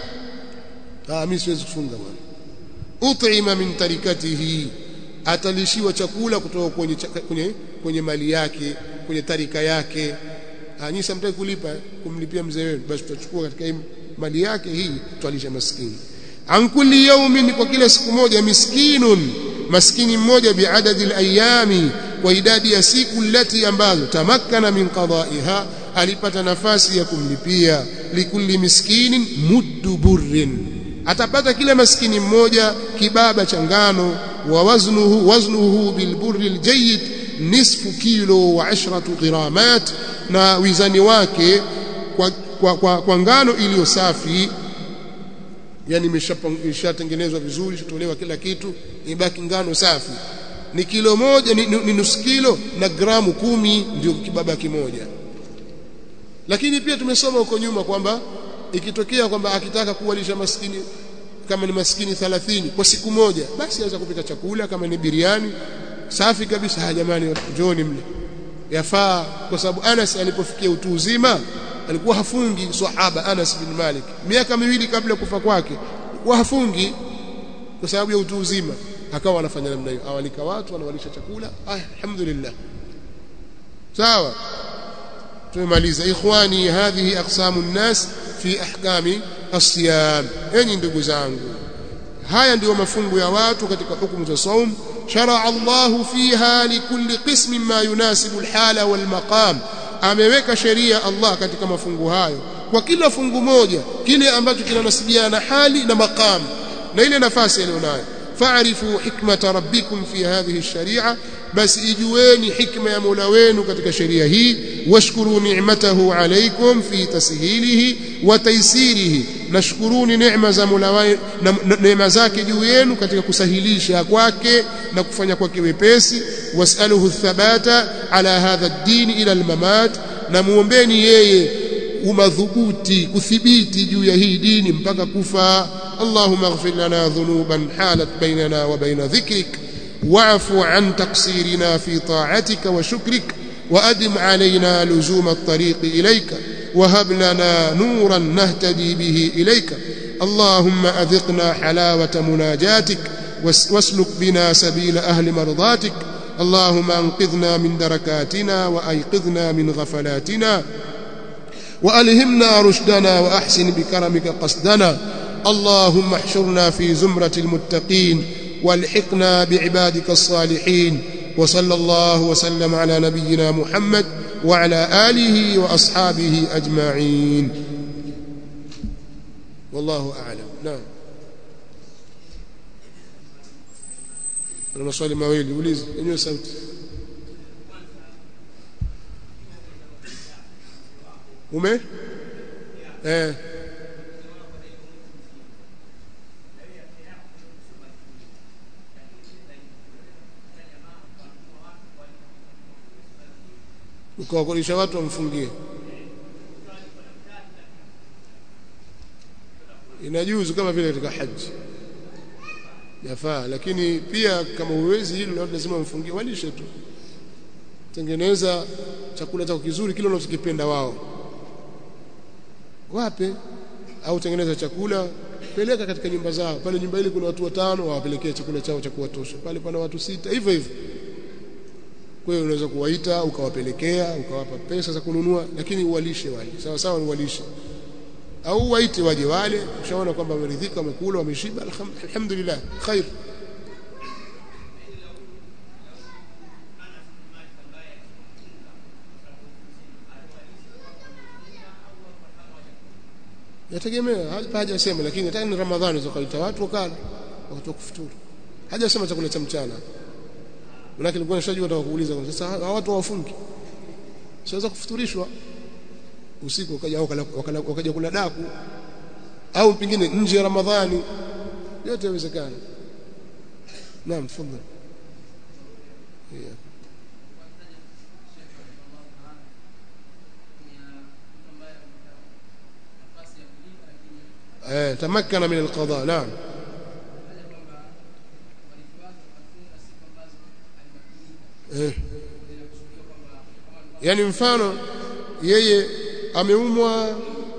mimi siwezi kufunga bwana. Ut'ima min tarikatihi, atalishiwa chakula kutoka kwenye mali yake, kwenye tarika yake. Nyinyi samtaki kulipa kumlipia mzee wenu, basi tutachukua katika mali yake hii twalisha maskini. An kulli yawmin, kwa kila siku moja, miskinun, maskini mmoja, biadadi al-ayami, kwa idadi ya siku lati ambazo tamakkana min qada'iha, alipata nafasi ya kumlipia. Likulli miskinin muddu burrin, atapata kila maskini mmoja kibaba cha ngano. Wa waznuhu bilburri aljayyid nisfu kilo wa 10 ghiramat, na wizani wake kwa ngano iliyo safi, yani imeshatengenezwa vizuri, ishatolewa kila kitu, ibaki ngano safi, ni kilo moja, ni nusu kilo na gramu 10 ndio kibaba kimoja. Lakini pia tumesoma huko nyuma kwamba ikitokea kwamba akitaka kuwalisha maskini, kama ni maskini 30 kwa siku moja, basi anaweza kupika chakula kama ni biriani safi kabisa. Jamani, njooni mle, yafaa. Kwa sababu Anas alipofikia utu uzima alikuwa hafungi. Sahaba Anas bin Malik miaka 2 kabla kufa kwake alikuwa hafungi kwa sababu ya utu uzima, akawa anafanya namna hiyo, awalika watu, anawalisha chakula. Alhamdulillah. Sawa, tumemaliza. Ikhwani, hadhihi aqsamu nnas fi ahkami as-siyam. Enyi ndugu zangu, haya ndio mafungu ya watu katika hukumu za saum. Shara'a Allahu fiha likulli qismin ma yunasibu al-hala wal maqam, ameweka sheria Allah katika mafungu hayo kwa kila fungu moja kile ambacho kinanasibiana na hali na maqam na ile nafasi aliyonayo. Fa'rifu hikmata rabbikum fi hadhihi ash-shari'a, basi ijueni hikma ya Mola wenu katika sheria hii. Washkuru ni'matahu alaykum fi tashilihi wa taysirihi, nashkuruni neema za Mola wenu, neema zake juu yenu katika kusahilisha kwake na kufanya kwake wepesi. Was'aluhu thabata ala hadha ad-din ila al-mamat, na muombeni yeye umadhubuti, kuthibiti juu ya hii dini mpaka kufa. Allahumma ighfir lana dhunuban halat bainana wa baina dhikrik, wa'fu an taqsirina fi ta'atika wa shukrik, wa adim alayna luzum at-tariq ilayka, wa hab lana nuran nahtadi bihi ilayka. Allahumma adhiqna halawata munajatik, wasluk bina sabila ahli mardatik. Allahumma anqidhna min darakatina wa ayqidhna min ghafalatina, وألهمنا رشدنا وأحسن بكرمك قصدنا. اللهم احشرنا في زمرة المتقين، والحقنا بعبادك الصالحين. وصلى الله وسلم على نبينا محمد وعلى آله وأصحابه أجمعين. والله أعلم. نعم. أنا صلي مويلي وليز إنه صوت ume ukawakolisha watu wamfungie, inajuzu kama vile katika haji yafaa. Lakini pia kama uwezi hilo, lazima wamfungie, walishe tu. Tengeneza chakula chako kizuri kile unachokipenda wao, wape, au tengeneza chakula peleka katika nyumba zao. Pale nyumba ile kuna watu 5, wawapelekee chakula chao cha kuwatosha. Pale pana watu 6, hivyo hivyo. Kwa hiyo unaweza kuwaita ukawapelekea, ukawapa pesa za kununua, lakini uwalishe wale sawa sawa, uwalishe au waite waje wale. Ushaona kwamba wameridhika, wamekula, wameshiba, alhamdulillah, khair. Yategemea, hajasema, lakini hata ni Ramadhani zakaita watu wakala wakati wa kufuturu. Hajasema chakula cha mchana. Maana nilikuwa nishajua nataka kuuliza kwa sasa watu wafungi. Siweza kufuturishwa usiku wakaja kula daku. au pengine nje ya Ramadhani, yote yawezekana. Naam, tafadhali. تمكن من القضاء. نعم. Yani mfano yeye ameumwa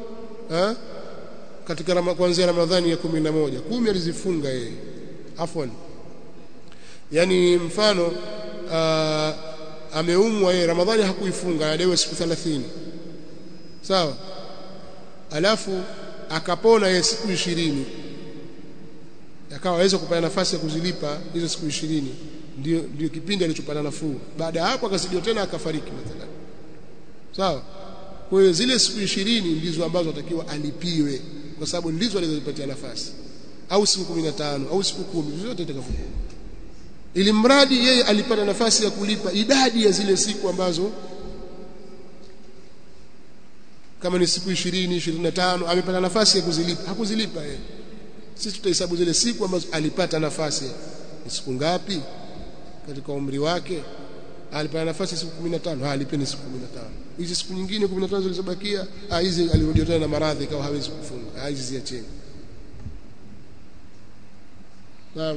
katika kuanzia Ramadhani ya 11, 10 alizifunga yeye. Afwan. Yani mfano ameumwa yeye, Ramadhani hakuifunga, adaiwa siku 30. Sawa? Alafu akapona yeye siku 20. Akawa aweza kupata nafasi ya kuzilipa hizo siku 20. Ndio kipindi alichopata nafuu. Baada ya hapo akasidio tena akafariki mathalan. Sawa? Kwa hiyo zile siku 20 ndizo ambazo atakiwa alipiwe, kwa sababu ndizo alizozipatia nafasi, au siku 15 au siku 10 zote itakafuku, ili mradi yeye alipata nafasi ya kulipa idadi ya zile siku ambazo, kama ni siku 20 25 amepata nafasi ya kuzilipa, hakuzilipa yeye, sisi tutahesabu zile siku ambazo alipata nafasi. Ni siku ngapi katika umri wake? Alipata nafasi siku 15, alipeni siku 15. Hizi siku nyingine 15 zilizobakia, hizi alirudia tena na maradhi ikawa hawezi kufunga, hizi ziacheni. Naam.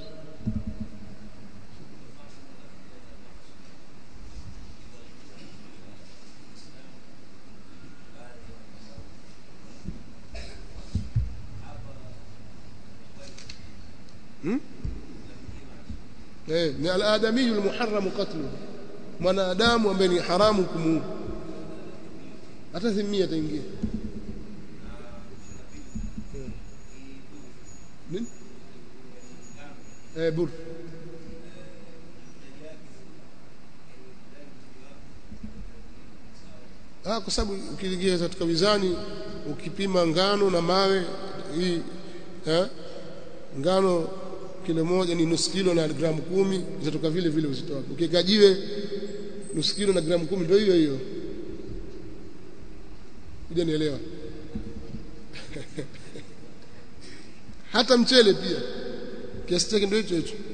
ni al-adami al-muharram qatluhu, mwanadamu ambaye ni haramu kumuua, hata dhimia ataingia. Nini? Bur kwa sababu ukiingia katika mizani ukipima ngano na mawe, hii ngano kilo moja ni nusu kilo na gramu 10, itatoka vile vile uzito wake. Ukikajiwe nusu kilo na gramu 10 ndio hiyo hiyo. Kuja nielewa. Hata mchele pia kiasi chake ndio hicho hicho,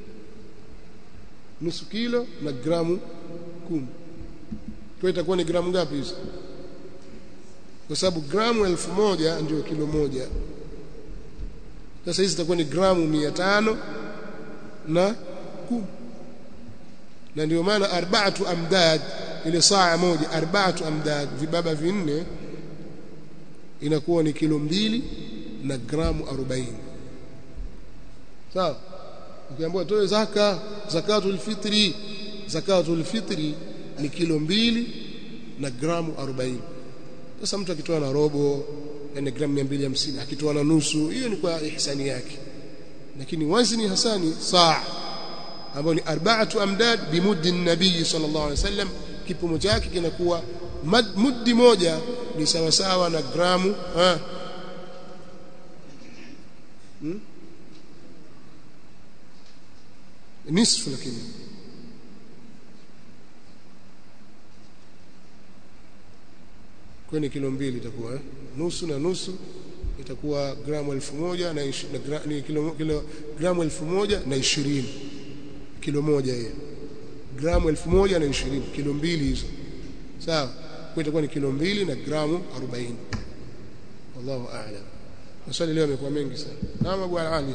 nusu kilo na gramu 10. Kwa itakuwa ni gramu ngapi hizo? Kwa sababu gramu 1000 ndio kilo moja. Sasa hizi zitakuwa ni gramu 500 na 10. Na ndio maana 4 amdad, ile saa moja 4 amdad, vibaba vinne, inakuwa ni kilo 2 na gramu 40. Sawa? Ukiambiwa toe zakatul fitri ni kilo 2 na gramu 40. Sasa mtu akitoa na robo, yani gramu 250, akitoa na nusu, hiyo ni kwa ihsani yake. Lakini wazni hasani saa ambao ni 4 amdad bimuddi nabii sallallahu alaihi wasallam, kipimo chake kinakuwa muddi moja ni sawa sawa na gramu nisfu, lakini kwenye kilo 2 itakuwa nusu na nusu, itakuwa gramu 1000 na ni gramu 1020, kilo moja hiyo, gramu 1020, kilo 2 hizo. Sawa? Kwa itakuwa ni kilo 2 na gramu 40. Wallahu a'lam. Maswali leo yamekuwa mengi sana. Naam Abu Ali.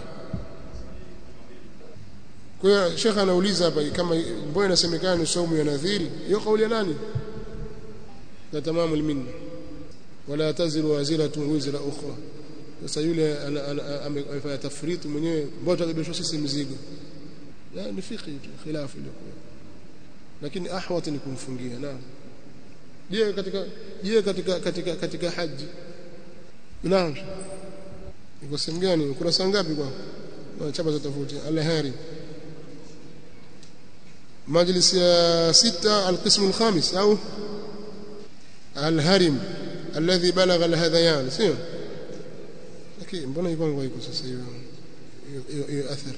Kwa hiyo Sheikh anauliza hapa kama mbona inasemekana ni saumu ya nadhiri, hiyo kauli ya nani? Na tamamul minna wala taziru waziratu wizra ukhra. Sasa yule amefanya tafriti mwenyewe, mbona tutabebeshwa sisi mzigo? Ni fiqh khilafu ile, lakini ahwat ni kumfungia. Naam. Katika haji, naam, iko sehemu gani? Kuna saa ngapi kwa chapa za tofauti? Al-Hari majlis ya 6 al-qism al-khamis au al-harim alladhi balagha al-hadayan, sio? Lakini mbona iko sasa hiyo athar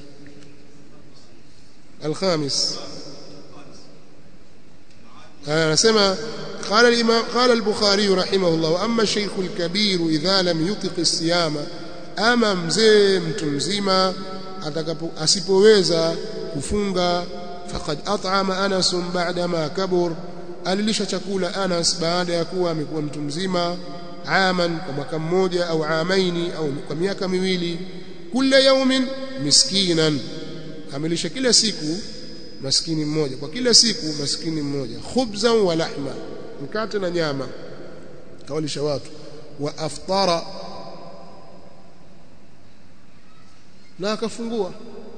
al-khamis. Anasema قال البخاري رحمه الله واما الشيخ الكبير اذا لم يطق الصيام ama mzee mtu mzima asipoweza kufunga faqad at'ama Anas ba'da ma kabur alilisha chakula Anas baada ya kuwa amekuwa mtu mzima aman kwa mwaka mmoja au amaini au kwa miaka miwili kila yaumin miskinan amelisha kila siku maskini mmoja kwa kila siku maskini mmoja khubzan wa lahma mkate na nyama kawalisha watu wa aftara na akafungua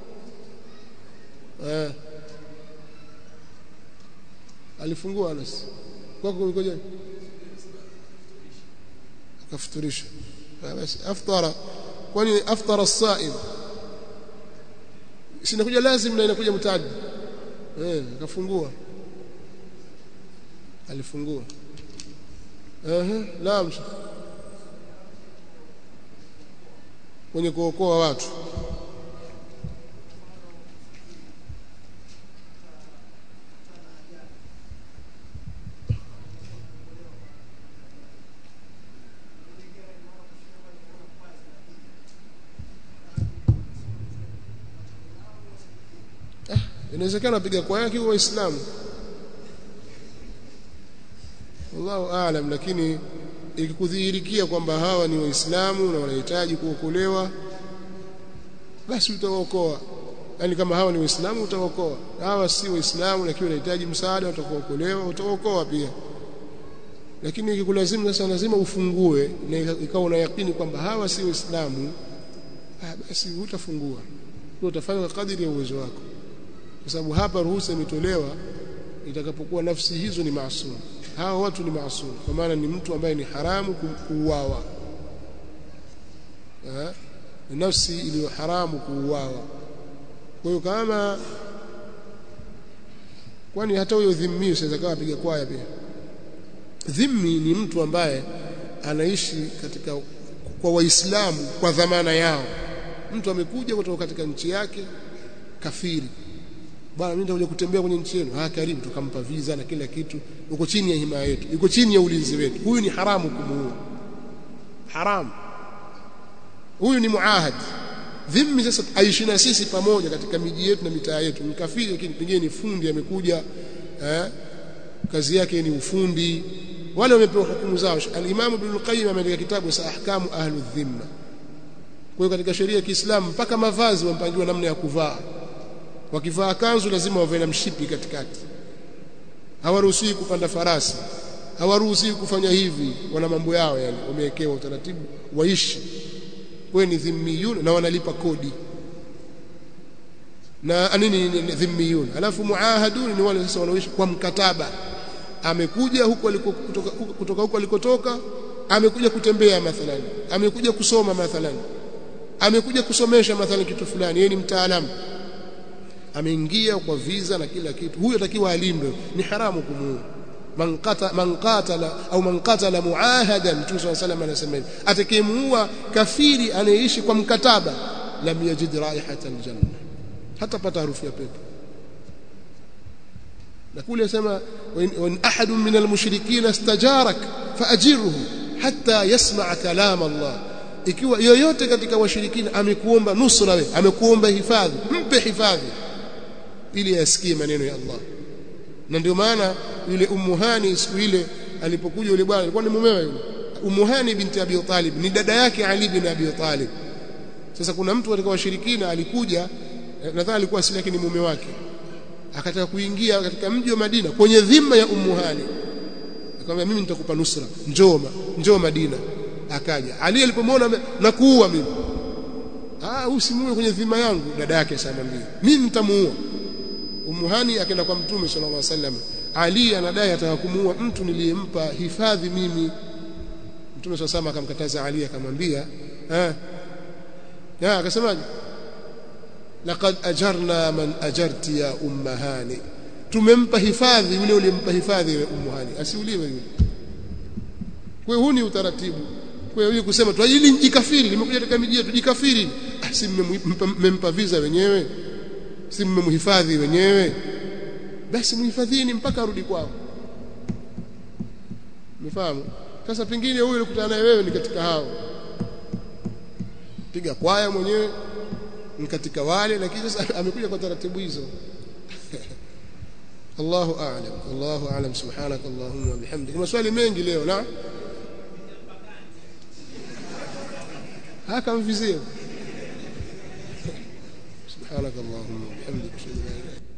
alifungua Anas kwako kulikoje akafuturisha basi aftara kwani aftara as-sa'im sinakuja lazim na inakuja mtaji akafungua alifungua naam kwenye kuokoa watu inawezekana apiga kwa yake waislamu wallahu aalam lakini ikikudhihirikia kwamba hawa ni waislamu na wanahitaji kuokolewa basi utaokoa yani kama hawa ni waislamu utaokoa hawa si waislamu lakini wanahitaji msaada utakuokolewa utaokoa pia lakini ikikulazimu sasa lazima ufungue na ikawa na yakini kwamba hawa si waislamu basi utafungua utafanya kadiri ya uwezo wako kwa sababu hapa ruhusa imetolewa itakapokuwa nafsi hizo ni maasum hawa watu ni maasum kwa maana ni mtu ambaye ni haramu kuuawa nafsi iliyo haramu kuuawa kwa hiyo kama kwani hata huyo dhimmi sasa kama piga kwaya pia dhimmi ni mtu ambaye anaishi katika kwa waislamu kwa dhamana yao mtu amekuja kutoka katika nchi yake kafiri bwana mimi nitakuja kutembea kwenye nchi yenu karibu tukampa visa na kila kitu uko chini ya himaya yetu uko chini ya ulinzi wetu huyu ni haramu kumuua haram huyu ni muahad dhimmi sasa aishi na sisi pamoja katika miji yetu na mitaa yetu ni kafiri lakini pengine ni fundi amekuja kazi yake ni ufundi wale wamepewa hukumu zao al-Imam Ibn al-Qayyim ameandika kitabu sa ahkamu ahlu dhimma kwa hiyo katika sheria ya Kiislamu mpaka mavazi wampangiwa namna ya kuvaa wakivaa kanzu lazima wavae na mshipi katikati hawaruhusiwi kupanda farasi hawaruhusiwi kufanya hivi wana mambo yao yani wamewekewa utaratibu waishi kwa ni dhimmiyun na wanalipa kodi na nini dhimmiyun alafu muahadun ni wale sasa wanaoishi kwa mkataba amekuja huko kutoka huko alikotoka amekuja kutembea mathalan amekuja kusoma mathalan amekuja kusomesha mathalan kitu fulani yeye ni mtaalamu ameingia kwa visa na kila kitu huyo atakiwa alindwe ni haramu kumuua man qatala muahadan Mtume صلى الله عليه وسلم anasema atakayemuua kafiri anayeishi kwa mkataba lam yajid raihatan janna hata pata harufu ya pepo na kule sema wa ahadun min almushrikin istajarak faajirhu hatta yasma' kalam Allah ikiwa yoyote katika washirikina amekuomba nusra wewe amekuomba hifadhi mpe hifadhi ili asikie maneno ya Allah na ndio maana yule Ummuhani siku ile alipokuja yule bwana alikuwa ni mumewe yule Ummuhani binti Abi Talib ni dada yake Ali bin Abi Talib sasa kuna mtu katika washirikina alikuja nadhani alikuwa asili yake ni mume wake akataka kuingia katika mji wa Madina kwenye dhima ya Ummuhani akamwambia mimi nitakupa nusra njoo Madina akaja Ali alipomwona na kuua mimi usimuue kwenye dhima yangu dada yake asamwambia mimi nitamuua Ummuhani akaenda kwa Mtume sallallahu alaihi wasallam Ali anadai ataka kumuua mtu niliyempa hifadhi mimi Mtume sallallahu alaihi wasallam akamkataza Ali akamwambia akasemaje laqad ajarna man ajarti ya Ummahani tumempa hifadhi yule ulimpa hifadhi ya Ummuhani asiuliwe yule kwa hiyo huu ni utaratibu kwa hiyo kusema tu ili jikafiri limekuja katika miji yetu jikafiri si mmempa visa wenyewe si mmemhifadhi wenyewe basi muhifadhini mpaka arudi kwao Umefahamu? Sasa pengine huyu ulikutana naye wewe ni katika hao, piga kwaya mwenyewe ni katika wale, lakini sasa amekuja kwa taratibu hizo. Allahu a'lam, Allahu a'lam. Subhanak Allahumma bihamdika. Maswali mengi leo na haka mvizio. Subhanak Allahumma bihamdika.